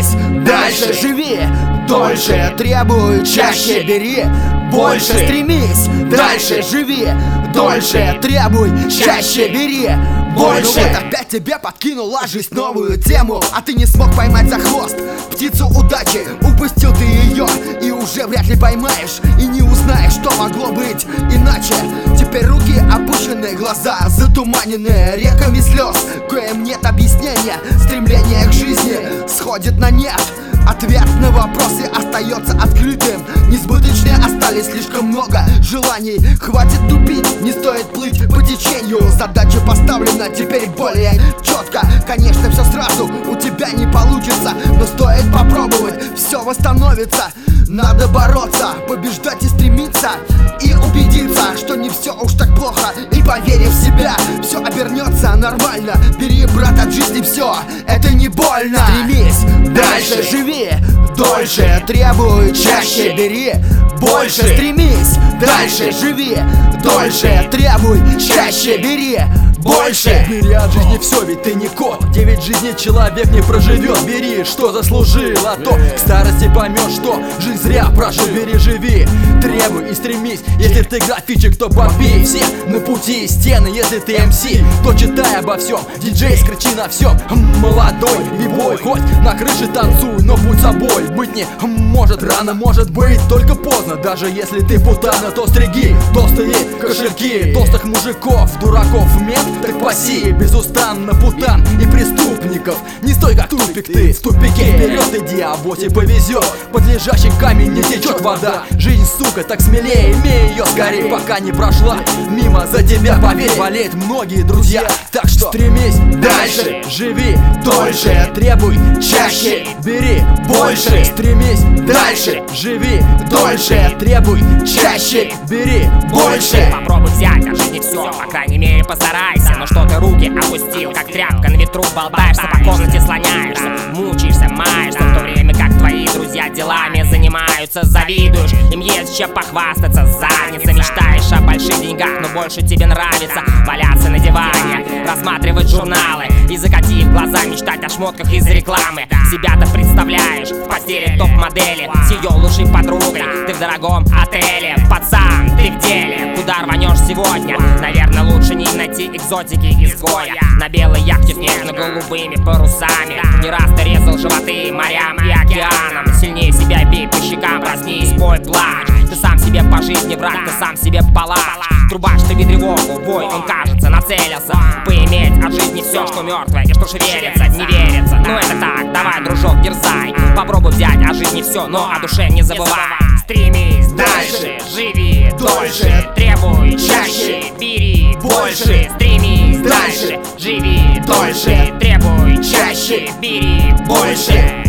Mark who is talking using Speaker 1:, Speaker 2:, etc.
Speaker 1: Стремись дальше, живи дольше, требуй чаще, бери больше. Стремись дальше, живи дольше, требуй чаще, бери больше. Ну вот опять тебе подкинула жизнь новую тему, а ты не смог поймать за хвост птицу удачи. Упустил ты ее и уже вряд ли поймаешь, и не узнаешь, что могло быть иначе. Теперь руки опущены, глаза затуманены реками слез, коим нет объяснения. Стремление к жизни сходит на нет. Ответ на вопросы остается открытым. Несбыточные остались слишком много желаний. Хватит тупить, не стоит плыть по течению. Задача поставлена теперь более четко. Конечно, все сразу у тебя не получится, но стоит попробовать, все восстановится. Надо бороться, побеждать и стремиться, и убедиться, что не все уж так плохо. И поверив в себя, все обернется нормально. Бери, брат, от жизни все, это не больно. Стремись дальше, живи дольше, требуй чаще, бери больше. Стремись дальше, живи дольше, требуй чаще, бери больше.
Speaker 2: Бери от жизни все, ведь ты не кот. 9 жизней человек не проживет. Бери, что заслужил, а то к старости поймешь, что жизнь зря прожил. Бери, живи, требуй и стремись. Если ты графичик, то бомби. Все на пути стены, если ты МС, то читай обо всем. Диджей, скричи на всем. Молодой бибой, хоть на крыше танцуй, но будь собой. Быть не может рано, может быть только поздно. Даже если ты путана, то стриги толстые кошельки толстых мужиков, дураков мент. Так паси, безустанно путан и преступников. Не стой как тупик ты, в тупике вперед иди, а вот и повезет. Под лежащий камень не течет вода. Жизнь, сука, так смелее, имей ее скорее, пока не прошла мимо. За тебя, поверь, болеют многие друзья. Так что стремись дальше, живи дольше, требуй чаще, бери больше. Стремись дальше, живи дольше, требуй чаще, бери больше.
Speaker 3: Попробуй взять от жизни все, по крайней мере постарайся. Но что ты руки опустил, как тряпка на ветру болтаешься, по комнате слоняешься, мучаешься, маешься, в то время как твои друзья делами занимаются. Завидуешь, им есть чем похвастаться, задница. Мечтаешь о больших деньгах, но больше тебе нравится валяться на диване, рассматривать журналы и, закатив глаза, мечтать о шмотках из рекламы. Себя-то представляешь в постели топ-модели с ее лучшей подругой. Ты в дорогом отеле, пацан, ты в деле. Куда рванешь сегодня? Наверное, лучше не найти экзотики изгоя. На белой яхте с нежно-голубыми парусами. Не раз ты резал животы морям и океанам. Сильнее себя бей по щекам, проснись, пой, плачь. Ты сам себе по жизни враг, ты сам себе палач. Трубач ты тревогу, бой, он кажется нацелился поиметь от жизни все, что мертвое и что шевелится, не верится. Ну это так, давай, дружок, дерзай. Попробуй взять от жизни все, но о душе не забывай. Стремись дальше, живи дольше, требуй чаще, бери больше. Стремись дальше, живи дольше, требуй чаще, бери больше.